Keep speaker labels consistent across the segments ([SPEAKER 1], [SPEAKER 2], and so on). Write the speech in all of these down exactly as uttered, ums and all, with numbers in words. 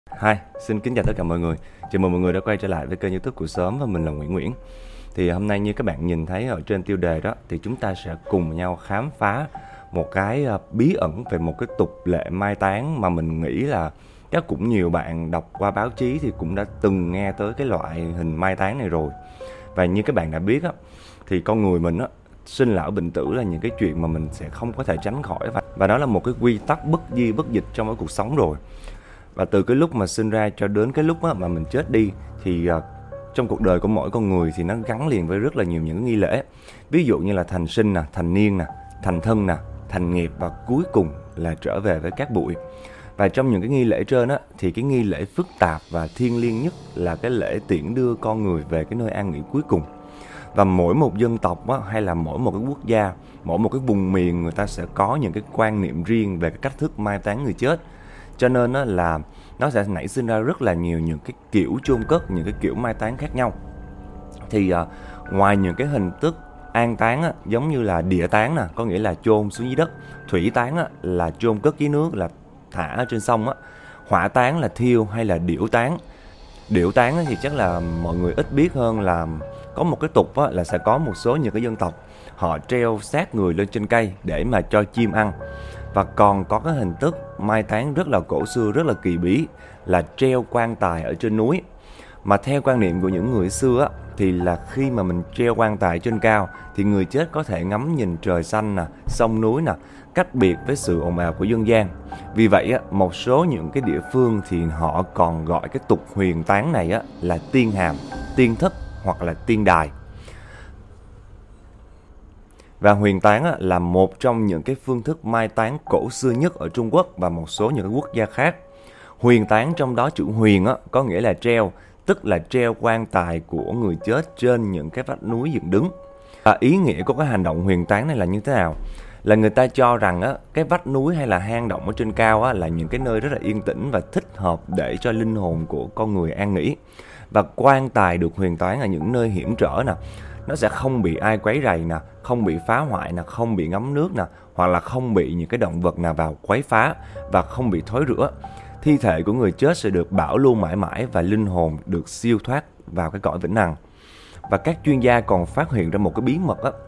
[SPEAKER 1] Hi, xin kính chào tất cả mọi người. Chào mừng mọi người đã quay trở lại với kênh YouTube của Xóm và mình là Nguyễn Nguyễn. Thì hôm nay như các bạn nhìn thấy ở trên tiêu đề đó thì chúng ta sẽ cùng nhau khám phá một cái bí ẩn về một cái tục lệ mai táng mà mình nghĩ là chắc cũng nhiều bạn đọc qua báo chí thì cũng đã từng nghe tới cái loại hình mai táng này rồi. Và như các bạn đã biết á, thì con người mình á, sinh lão bệnh tử là những cái chuyện mà mình sẽ không có thể tránh khỏi, và đó là một cái quy tắc bất di bất dịch trong cái cuộc sống rồi. Và từ cái lúc mà sinh ra cho đến cái lúc mà mình chết đi thì uh, trong cuộc đời của mỗi con người thì nó gắn liền với rất là nhiều những nghi lễ. Ví dụ như là thành sinh nè, thành niên nè, thành thân nè, thành nghiệp và cuối cùng là trở về với cát bụi. Và trong những cái nghi lễ trên á, thì cái nghi lễ phức tạp và thiêng liêng nhất là cái lễ tiễn đưa con người về cái nơi an nghỉ cuối cùng. Và mỗi một dân tộc á, hay là mỗi một cái quốc gia, mỗi một cái vùng miền người ta sẽ có những cái quan niệm riêng về cái cách thức mai táng người chết. Cho nên á, là nó sẽ nảy sinh ra rất là nhiều những cái kiểu chôn cất, những cái kiểu mai táng khác nhau. Thì à, ngoài những cái hình thức an táng á, giống như là địa táng nè, có nghĩa là chôn xuống dưới đất; thủy táng á, là chôn cất dưới nước, là thả ở trên sông á; hỏa táng là thiêu; hay là điểu táng. Điểu táng á, thì chắc là mọi người ít biết hơn, là có một cái tục á, là sẽ có một số những cái dân tộc họ treo xác người lên trên cây để mà cho chim ăn. Và còn có cái hình thức mai táng rất là cổ xưa, rất là kỳ bí, là treo quan tài ở trên núi. Mà theo quan niệm của những người xưa á, thì là khi mà mình treo quan tài trên cao thì người chết có thể ngắm nhìn trời xanh nè, sông núi nè, cách biệt với sự ồn ào của dân gian. Vì vậy á, một số những cái địa phương thì họ còn gọi cái tục huyền táng này á, là tiên hàm, tiên thất hoặc là tiên đài. Và huyền táng á, là một trong những cái phương thức mai táng cổ xưa nhất ở Trung Quốc và một số những cái quốc gia khác. Huyền táng trong đó chữ huyền á, có nghĩa là treo, tức là treo quan tài của người chết trên những cái vách núi dựng đứng. Và ý nghĩa của cái hành động huyền táng này là như thế nào? Là người ta cho rằng á, cái vách núi hay là hang động ở trên cao á, là những cái nơi rất là yên tĩnh và thích hợp để cho linh hồn của con người an nghỉ. Và quan tài được huyền táng ở những nơi hiểm trở nè, nó sẽ không bị ai quấy rầy nè, không bị phá hoại nè, không bị ngấm nước nè, hoặc là không bị những cái động vật nào vào quấy phá, và không bị thối rữa. Thi thể của người chết sẽ được bảo lưu mãi mãi và linh hồn được siêu thoát vào cái cõi vĩnh hằng. Và các chuyên gia còn phát hiện ra một cái bí mật á,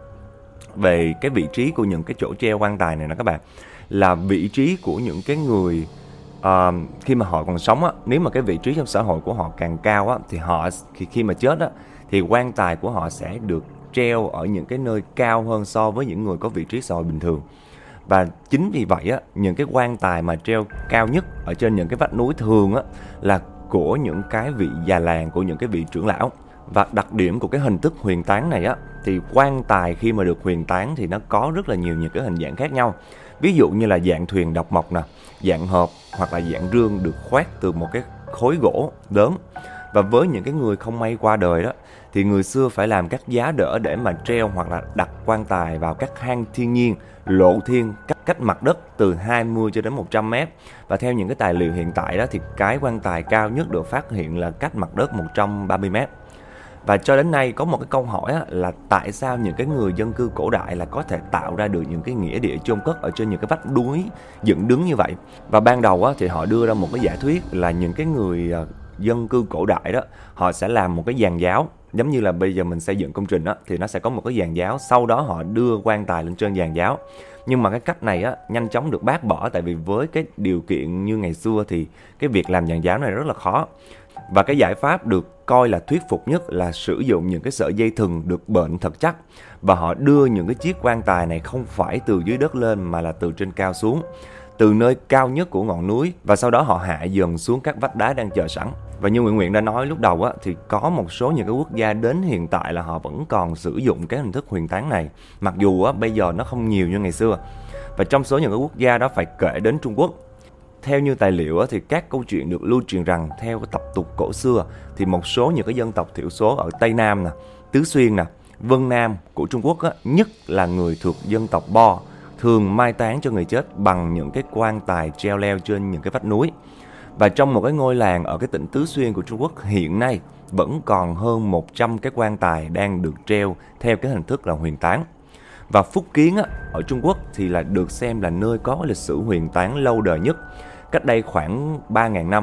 [SPEAKER 1] về cái vị trí của những cái chỗ treo quan tài này nè các bạn. Là vị trí của những cái người uh, khi mà họ còn sống á, nếu mà cái vị trí trong xã hội của họ càng cao á, thì họ khi, khi mà chết á, thì quan tài của họ sẽ được treo ở những cái nơi cao hơn so với những người có vị trí xã hội bình thường. Và chính vì vậy á, những cái quan tài mà treo cao nhất ở trên những cái vách núi thường á, là của những cái vị già làng, của những cái vị trưởng lão. Và đặc điểm của cái hình thức huyền táng này á, thì quan tài khi mà được huyền táng thì nó có rất là nhiều những cái hình dạng khác nhau. Ví dụ như là dạng thuyền độc mộc nè, dạng hộp hoặc là dạng rương được khoét từ một cái khối gỗ lớn. Và với những cái người không may qua đời đó, thì người xưa phải làm các giá đỡ để mà treo hoặc là đặt quan tài vào các hang thiên nhiên, lộ thiên cách, cách mặt đất từ hai mươi cho đến một trăm mét. Và theo những cái tài liệu hiện tại đó, thì cái quan tài cao nhất được phát hiện là cách mặt đất một trăm ba mươi mét. Và cho đến nay có một cái câu hỏi á, là tại sao những cái người dân cư cổ đại là có thể tạo ra được những cái nghĩa địa chôn cất ở trên những cái vách núi dựng đứng như vậy. Và ban đầu á, thì họ đưa ra một cái giả thuyết là những cái người dân cư cổ đại đó, họ sẽ làm một cái giàn giáo. Giống như là bây giờ mình xây dựng công trình á, thì nó sẽ có một cái giàn giáo, sau đó họ đưa quan tài lên trên giàn giáo. Nhưng mà cái cách này á, nhanh chóng được bác bỏ, tại vì với cái điều kiện như ngày xưa thì cái việc làm giàn giáo này rất là khó. Và cái giải pháp được coi là thuyết phục nhất là sử dụng những cái sợi dây thừng được bện thật chắc. Và họ đưa những cái chiếc quan tài này không phải từ dưới đất lên mà là từ trên cao xuống, từ nơi cao nhất của ngọn núi, và sau đó họ hạ dần xuống các vách đá đang chờ sẵn. Và như Nguyễn Nguyễn đã nói lúc đầu á, thì có một số những cái quốc gia đến hiện tại là họ vẫn còn sử dụng cái hình thức huyền táng này, mặc dù á, bây giờ nó không nhiều như ngày xưa. Và trong số những cái quốc gia đó phải kể đến Trung Quốc. Theo như tài liệu á, thì các câu chuyện được lưu truyền rằng theo cái tập tục cổ xưa thì một số những cái dân tộc thiểu số ở Tây Nam nè, Tứ Xuyên nè, Vân Nam của Trung Quốc á, nhất là người thuộc dân tộc Bo, thường mai táng cho người chết bằng những cái quan tài treo leo trên những cái vách núi. Và trong một cái ngôi làng ở cái tỉnh Tứ Xuyên của Trung Quốc hiện nay vẫn còn hơn một trăm cái quan tài đang được treo theo cái hình thức là huyền táng. Và Phúc Kiến á, ở Trung Quốc thì là được xem là nơi có lịch sử huyền táng lâu đời nhất. Cách đây khoảng ba nghìn năm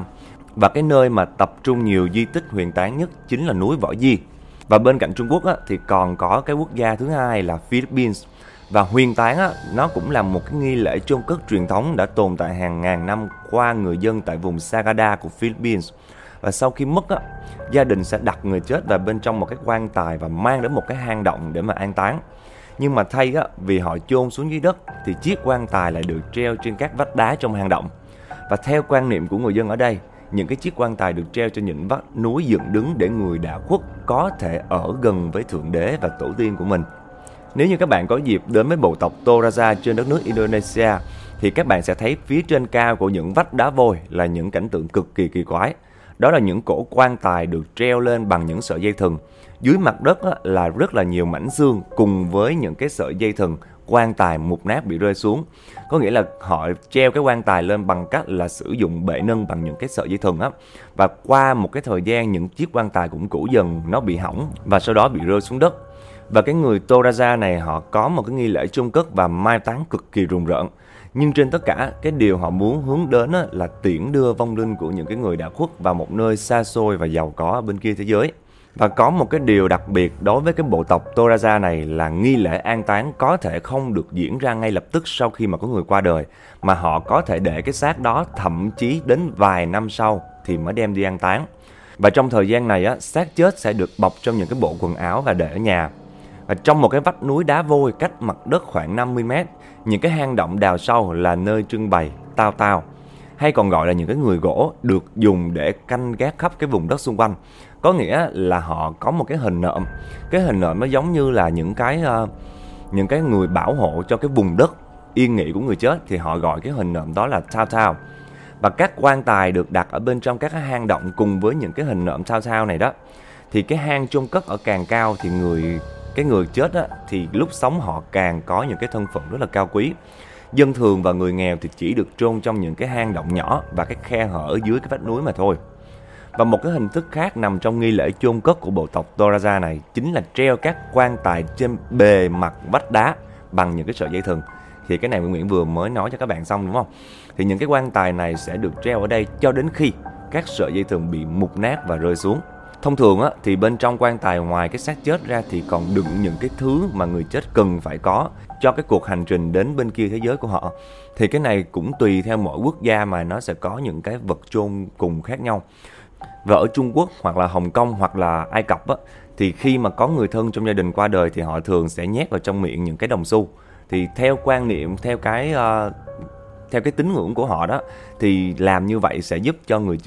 [SPEAKER 1] Và cái nơi mà tập trung nhiều di tích huyền táng nhất chính là núi Võ Di. Và bên cạnh Trung Quốc á, thì còn có cái quốc gia thứ hai là Philippines. Và huyền táng á, nó cũng là một cái nghi lễ chôn cất truyền thống đã tồn tại hàng ngàn năm qua người dân tại vùng Sagada của Philippines. Và sau khi mất á, gia đình sẽ đặt người chết vào bên trong một cái quan tài và mang đến một cái hang động để mà an táng. Nhưng mà thay á, vì họ chôn xuống dưới đất thì chiếc quan tài lại được treo trên các vách đá trong hang động. Và theo quan niệm của người dân ở đây, những cái chiếc quan tài được treo trên những vách núi dựng đứng để người đã khuất có thể ở gần với Thượng Đế và tổ tiên của mình. Nếu như các bạn có dịp đến với bộ tộc Toraja trên đất nước Indonesia thì các bạn sẽ thấy phía trên cao của những vách đá vôi là những cảnh tượng cực kỳ kỳ quái. Đó là những cỗ quan tài được treo lên bằng những sợi dây thừng. Dưới mặt đất là rất là nhiều mảnh xương cùng với những cái sợi dây thừng quan tài mục nát bị rơi xuống. Có nghĩa là họ treo cái quan tài lên bằng cách là sử dụng bệ nâng bằng những cái sợi dây thừng á. Và qua một cái thời gian những chiếc quan tài cũng cũ dần, nó bị hỏng và sau đó bị rơi xuống đất. Và cái người Toraja này họ có một cái nghi lễ chôn cất và mai táng cực kỳ rùng rợn. Nhưng trên tất cả, cái điều họ muốn hướng đến là tiễn đưa vong linh của những cái người đã khuất vào một nơi xa xôi và giàu có ở bên kia thế giới. Và có một cái điều đặc biệt đối với cái bộ tộc Toraja này là nghi lễ an táng có thể không được diễn ra ngay lập tức sau khi mà có người qua đời, mà họ có thể để cái xác đó thậm chí đến vài năm sau thì mới đem đi an táng. Và trong thời gian này á, xác chết sẽ được bọc trong những cái bộ quần áo và để ở nhà. Và trong một cái vách núi đá vôi cách mặt đất khoảng năm mươi mét, những cái hang động đào sâu là nơi trưng bày tao tao, hay còn gọi là những cái người gỗ được dùng để canh gác khắp cái vùng đất xung quanh. Có nghĩa là họ có một cái hình nộm. Cái hình nộm nó giống như là những cái uh, những cái người bảo hộ cho cái vùng đất yên nghỉ của người chết, thì họ gọi cái hình nộm đó là tao tao. Và các quan tài được đặt ở bên trong các cái hang động cùng với những cái hình nộm tao tao này đó. Thì cái hang chôn cất ở càng cao thì người cái người chết á, thì lúc sống họ càng có những cái thân phận rất là cao quý. Dân thường và người nghèo thì chỉ được chôn trong những cái hang động nhỏ và cái khe hở ở dưới cái vách núi mà thôi. Và một cái hình thức khác nằm trong nghi lễ chôn cất của bộ tộc Toraja này chính là treo các quan tài trên bề mặt vách đá bằng những cái sợi dây thừng. Thì cái này Nguyễn vừa mới nói cho các bạn xong đúng không? Thì những cái quan tài này sẽ được treo ở đây cho đến khi các sợi dây thừng bị mục nát và rơi xuống. Thông thường á, thì bên trong quan tài ngoài cái xác chết ra thì còn đựng những cái thứ mà người chết cần phải có cho cái cuộc hành trình đến bên kia thế giới của họ. Thì cái này cũng tùy theo mỗi quốc gia mà nó sẽ có những cái vật chôn cùng khác nhau. Và ở Trung Quốc hoặc là Hồng Kông hoặc là Ai Cập á, thì khi mà có người thân trong gia đình qua đời thì họ thường sẽ nhét vào trong miệng những cái đồng xu. Thì theo quan niệm, theo cái uh, theo cái tín ngưỡng của họ đó, thì làm như vậy sẽ giúp cho người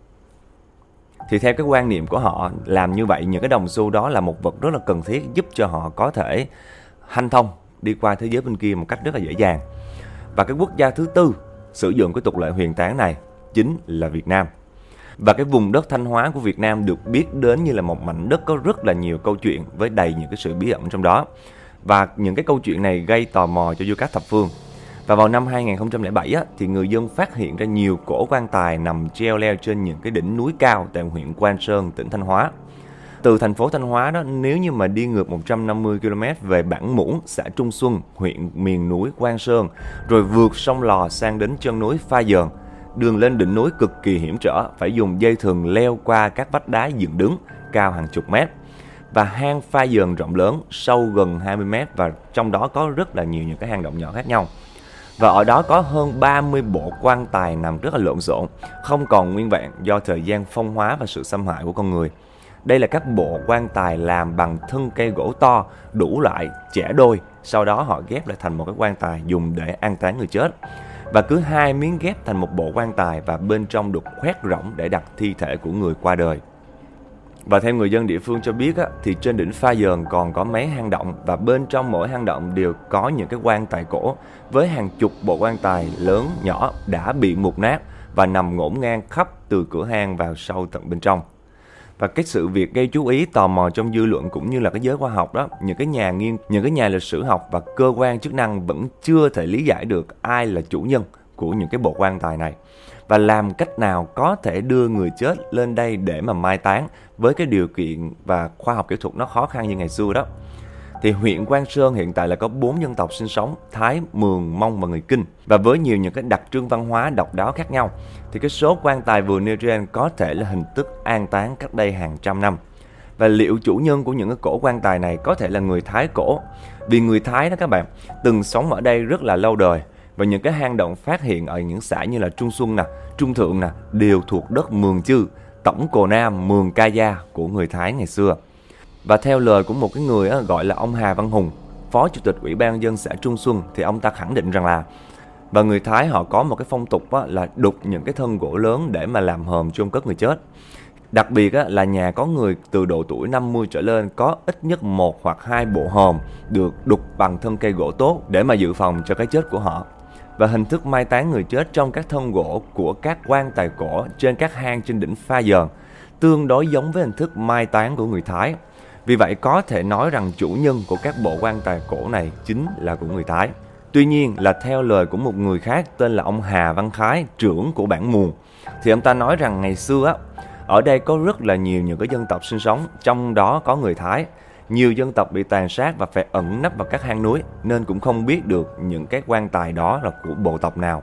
[SPEAKER 1] Thì theo cái quan niệm của họ, làm như vậy những cái đồng xu đó là một vật rất là cần thiết giúp cho họ có thể hanh thông đi qua thế giới bên kia một cách rất là dễ dàng. Và cái quốc gia thứ tư sử dụng cái tục lệ huyền táng này chính là Việt Nam. Và cái vùng đất Thanh Hóa của Việt Nam được biết đến như là một mảnh đất có rất là nhiều câu chuyện với đầy những cái sự bí ẩn trong đó. Và những cái câu chuyện này gây tò mò cho du khách thập phương. Và vào năm hai không không bảy á, thì người dân phát hiện ra nhiều cỗ quan tài nằm treo leo trên những cái đỉnh núi cao tại huyện Quan Sơn, tỉnh Thanh Hóa. Từ thành phố Thanh Hóa đó, nếu như mà đi ngược một trăm năm mươi ki lô mét về Bản Muỗng, xã Trung Xuân, huyện miền núi Quan Sơn, rồi vượt sông Lò sang đến chân núi Pha Dờn, đường lên đỉnh núi cực kỳ hiểm trở, phải dùng dây thừng leo qua các vách đá dựng đứng cao hàng chục mét. Và hang Pha Dờn rộng lớn, sâu gần hai mươi mét và trong đó có rất là nhiều những cái hang động nhỏ khác nhau. Và ở đó có hơn ba mươi bộ quan tài nằm rất là lộn xộn, không còn nguyên vẹn do thời gian phong hóa và sự xâm hại của con người. Đây là các bộ quan tài làm bằng thân cây gỗ to, đủ loại, chẻ đôi, sau đó họ ghép lại thành một cái quan tài dùng để an táng người chết. Và cứ hai miếng ghép thành một bộ quan tài và bên trong được khoét rỗng để đặt thi thể của người qua đời. Và theo người dân địa phương cho biết á, thì trên đỉnh Pha Dờn còn có mấy hang động và bên trong mỗi hang động đều có những cái quan tài cổ với hàng chục bộ quan tài lớn nhỏ đã bị mục nát và nằm ngổn ngang khắp từ cửa hang vào sâu tận bên trong. Và cái sự việc gây chú ý tò mò trong dư luận cũng như là cái giới khoa học đó, những cái nhà nghiên, những cái nhà lịch sử học và cơ quan chức năng vẫn chưa thể lý giải được ai là chủ nhân của những cái bộ quan tài này và làm cách nào có thể đưa người chết lên đây để mà mai táng với cái điều kiện và khoa học kỹ thuật nó khó khăn như ngày xưa đó. thì huyện Quan Sơn hiện tại là có bốn dân tộc sinh sống: Thái, Mường, Mông và người Kinh. Và với nhiều những cái đặc trưng văn hóa độc đáo khác nhau, thì cái số quan tài vừa nêu trên có thể là hình thức an táng cách đây hàng trăm năm. Và liệu chủ nhân của những cái cổ quan tài này có thể là người Thái cổ? Vì người Thái đó các bạn, từng sống ở đây rất là lâu đời, và những cái hang động phát hiện ở những xã như là Trung Xuân nè, Trung Thượng nè đều thuộc đất Mường Chư, Tổng Cồ Nam, Mường Ca Gia của người Thái ngày xưa. Và theo lời của một cái người á, gọi là ông Hà Văn Hùng, Phó Chủ tịch Ủy ban nhân dân xã Trung Xuân, thì ông ta khẳng định rằng là và người Thái họ có một cái phong tục á, là đục những cái thân gỗ lớn để mà làm hòm chôn cất người chết. Đặc biệt á, là nhà có người từ độ tuổi năm mươi trở lên có ít nhất một hoặc hai bộ hòm được đục bằng thân cây gỗ tốt để mà dự phòng cho cái chết của họ. Và hình thức mai táng người chết trong các thân gỗ của các quan tài cổ trên các hang trên đỉnh Pha Dờn tương đối giống với hình thức mai táng của người Thái. Vì vậy có thể nói rằng chủ nhân của các bộ quan tài cổ này chính là của người Thái. Tuy nhiên là theo lời của một người khác tên là ông Hà Văn Khái, trưởng của bản Muồng, thì ông ta nói rằng ngày xưa á, ở đây có rất là nhiều những cái dân tộc sinh sống, trong đó có người Thái. Nhiều dân tộc bị tàn sát và phải ẩn nấp vào các hang núi, nên cũng không biết được những cái quan tài đó là của bộ tộc nào.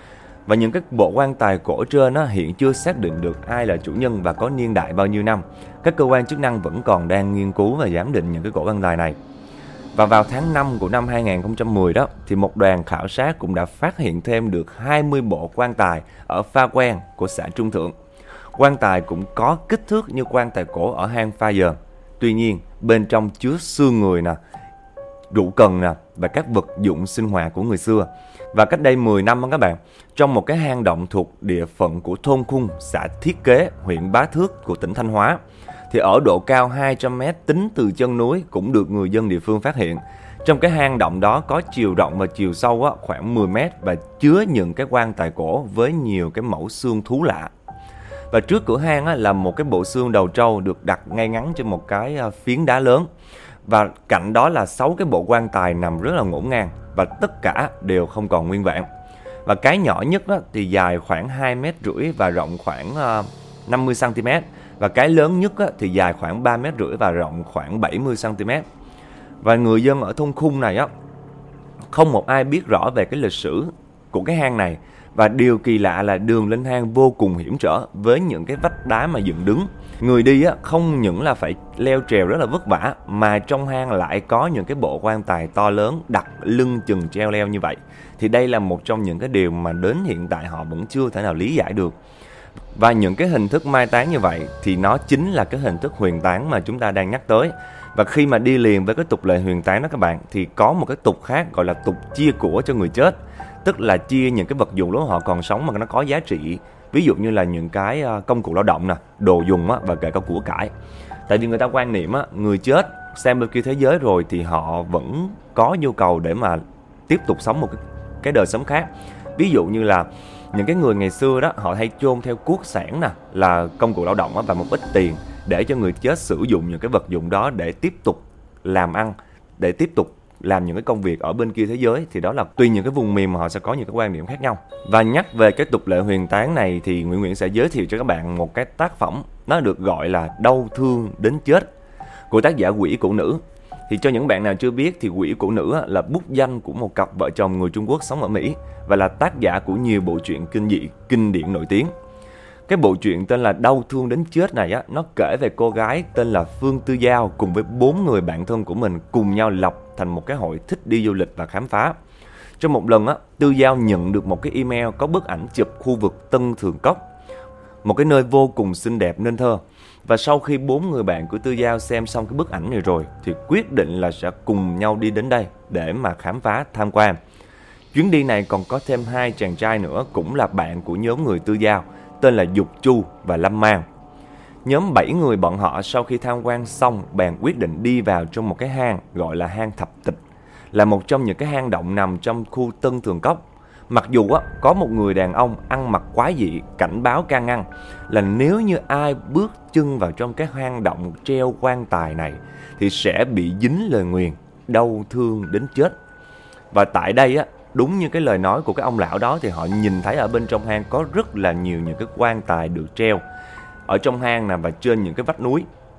[SPEAKER 1] Và những cái bộ quan tài cổ trên á, hiện chưa xác định được ai là chủ nhân và có niên đại bao nhiêu năm. Các cơ quan chức năng vẫn còn đang nghiên cứu và giám định những cái cổ quan tài này. Và vào tháng năm của năm hai nghìn không trăm mười đó, thì một đoàn khảo sát cũng đã phát hiện thêm được hai mươi bộ quan tài ở Pha Quen của xã Trung Thượng. Quan tài cũng có kích thước như quan tài cổ ở hang Pha Dờn. Tuy nhiên, bên trong chứa xương người nè, rượu cần nè và các vật dụng sinh hoạt của người xưa. Và cách đây mười năm đó các bạn, trong một cái hang động thuộc địa phận của thôn Khung, xã Thiết Kế, huyện Bá Thước của tỉnh Thanh Hóa, thì ở độ cao hai trăm mét tính từ chân núi cũng được người dân địa phương phát hiện. Trong cái hang động đó có chiều rộng và chiều sâu á, khoảng mười mét và chứa những cái quan tài cổ với nhiều cái mẫu xương thú lạ. Và trước cửa hang á, là một cái bộ xương đầu trâu được đặt ngay ngắn trên một cái phiến đá lớn. Và cạnh đó là sáu cái bộ quan tài nằm rất là ngổn ngang và tất cả đều không còn nguyên vẹn. Và cái nhỏ nhất á, thì dài khoảng hai mét rưỡi và rộng khoảng uh, năm mươi xăng ti mét. Và cái lớn nhất á, thì dài khoảng ba mét rưỡi và rộng khoảng bảy mươi xăng ti mét. Và người dân ở thôn Khung này á, không một ai biết rõ về cái lịch sử của cái hang này. Và điều kỳ lạ là đường lên hang vô cùng hiểm trở với những cái vách đá mà dựng đứng. Người đi á, không những là phải leo trèo rất là vất vả, mà trong hang lại có những cái bộ quan tài to lớn đặt lưng chừng treo leo như vậy. Thì đây là một trong những cái điều mà đến hiện tại họ vẫn chưa thể nào lý giải được. Và những cái hình thức mai táng như vậy thì nó chính là cái hình thức huyền táng mà chúng ta đang nhắc tới. Và khi mà đi liền với cái tục lệ huyền táng đó các bạn, thì có một cái tục khác gọi là tục chia của cho người chết. Tức là chia những cái vật dụng lúc họ còn sống mà nó có giá trị. Ví dụ như là những cái công cụ lao động nè, đồ dùng á, và kể cả của cải. Tại vì người ta quan niệm á, người chết xem bên kia thế giới rồi thì họ vẫn có nhu cầu để mà tiếp tục sống một cái, cái đời sống khác. Ví dụ như là những cái người ngày xưa đó, họ hay chôn theo cuốc sẻn nè, là công cụ lao động á, và một ít tiền để cho người chết sử dụng những cái vật dụng đó để tiếp tục làm ăn, để tiếp tục làm những cái công việc ở bên kia thế giới. Thì đó là tùy những cái vùng miền mà họ sẽ có những cái quan điểm khác nhau. Và nhắc về cái tục lệ huyền táng này thì Nguyễn Nguyễn sẽ giới thiệu cho các bạn một cái tác phẩm, nó được gọi là Đau Thương Đến Chết của tác giả Quỷ Cổ Nữ. Thì cho những bạn nào chưa biết thì Quỷ Cổ Nữ là bút danh của một cặp vợ chồng người Trung Quốc sống ở Mỹ và là tác giả của nhiều bộ truyện kinh dị kinh điển nổi tiếng. Cái bộ truyện tên là Đau Thương Đến Chết này á, nó kể về cô gái tên là Phương Tư Giao cùng với bốn người bạn thân của mình cùng nhau lập thành một cái hội thích đi du lịch và khám phá. Trong một lần á, Tư Giao nhận được một cái email có bức ảnh chụp khu vực Tân Thường Cốc, một cái nơi vô cùng xinh đẹp nên thơ. Và sau khi bốn người bạn của Tư Giao xem xong cái bức ảnh này rồi thì quyết định là sẽ cùng nhau đi đến đây để mà khám phá, tham quan. Chuyến đi này còn có thêm hai chàng trai nữa cũng là bạn của nhóm người Tư Giao, tên là Dục Chu và Lâm Mang. Nhóm bảy người bọn họ sau khi tham quan xong bèn quyết định đi vào trong một cái hang gọi là hang Thập Tịch, là một trong những cái hang động nằm trong khu Tân Thường Cốc. Mặc dù á, có một người đàn ông ăn mặc quái dị cảnh báo can ngăn là nếu như ai bước chân vào trong cái hang động treo quan tài này thì sẽ bị dính lời nguyền đau thương đến chết. Và tại đây á, đúng như cái lời nói của cái ông lão đó thì họ nhìn thấy ở bên trong hang có rất là nhiều những cái quan tài được treo ở trong hang nè và trên những cái vách núi.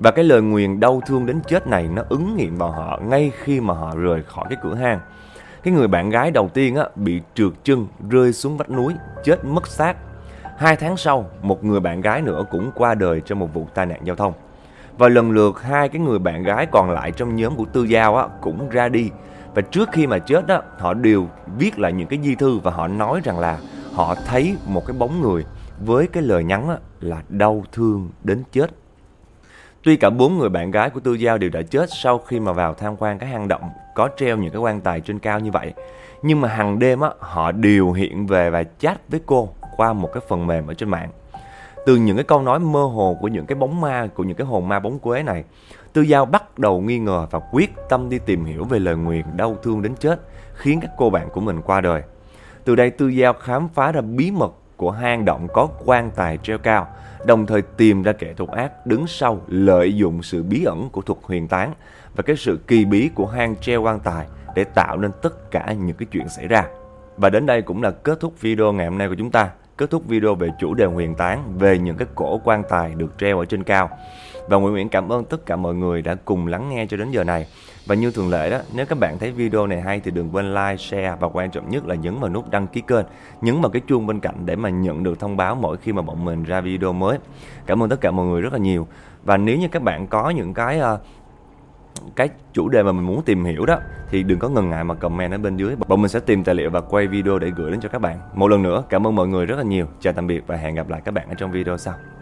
[SPEAKER 1] Và cái lời nguyền đau thương đến chết này nó ứng nghiệm vào họ ngay khi mà họ rời khỏi cái cửa hang. Cái người bạn gái đầu tiên á, bị trượt chân rơi xuống vách núi, chết mất xác. Hai tháng sau, một người bạn gái nữa cũng qua đời trong một vụ tai nạn giao thông. Và lần lượt hai cái người bạn gái còn lại trong nhóm của Tư Dao á, cũng ra đi. Và trước khi mà chết á, họ đều viết lại những cái di thư và họ nói rằng là họ thấy một cái bóng người với cái lời nhắn á, là đau thương đến chết. Tuy cả bốn người bạn gái của Tư Dao đều đã chết sau khi mà vào tham quan cái hang động có treo những cái quan tài trên cao như vậy, nhưng mà hàng đêm á, họ đều hiện về và chat với cô qua một cái phần mềm ở trên mạng. Từ những cái câu nói mơ hồ của những cái bóng ma, của những cái hồn ma bóng quế này, Tư Dao bắt đầu nghi ngờ và quyết tâm đi tìm hiểu về lời nguyền đau thương đến chết khiến các cô bạn của mình qua đời. Từ đây Tư Dao khám phá ra bí mật của hang động có quan tài treo cao, đồng thời tìm ra kẻ thủ ác đứng sau lợi dụng sự bí ẩn của thuật huyền tán và cái sự kỳ bí của hang treo quan tài để tạo nên tất cả những cái chuyện xảy ra. Và đến đây cũng là kết thúc video ngày hôm nay của chúng ta. Kết thúc video về chủ đề huyền tán, về những cái cổ quan tài được treo ở trên cao. Và Nguyễn Nguyễn cảm ơn tất cả mọi người đã cùng lắng nghe cho đến giờ này. Và như thường lệ đó, nếu các bạn thấy video này hay thì đừng quên like, share và quan trọng nhất là nhấn vào nút đăng ký kênh, nhấn vào cái chuông bên cạnh để mà nhận được thông báo mỗi khi mà bọn mình ra video mới. Cảm ơn tất cả mọi người rất là nhiều. Và nếu như các bạn có những cái uh, cái chủ đề mà mình muốn tìm hiểu đó thì đừng có ngần ngại mà comment ở bên dưới. Bọn mình sẽ tìm tài liệu và quay video để gửi đến cho các bạn. Một lần nữa, cảm ơn mọi người rất là nhiều. Chào tạm biệt và hẹn gặp lại các bạn ở trong video sau.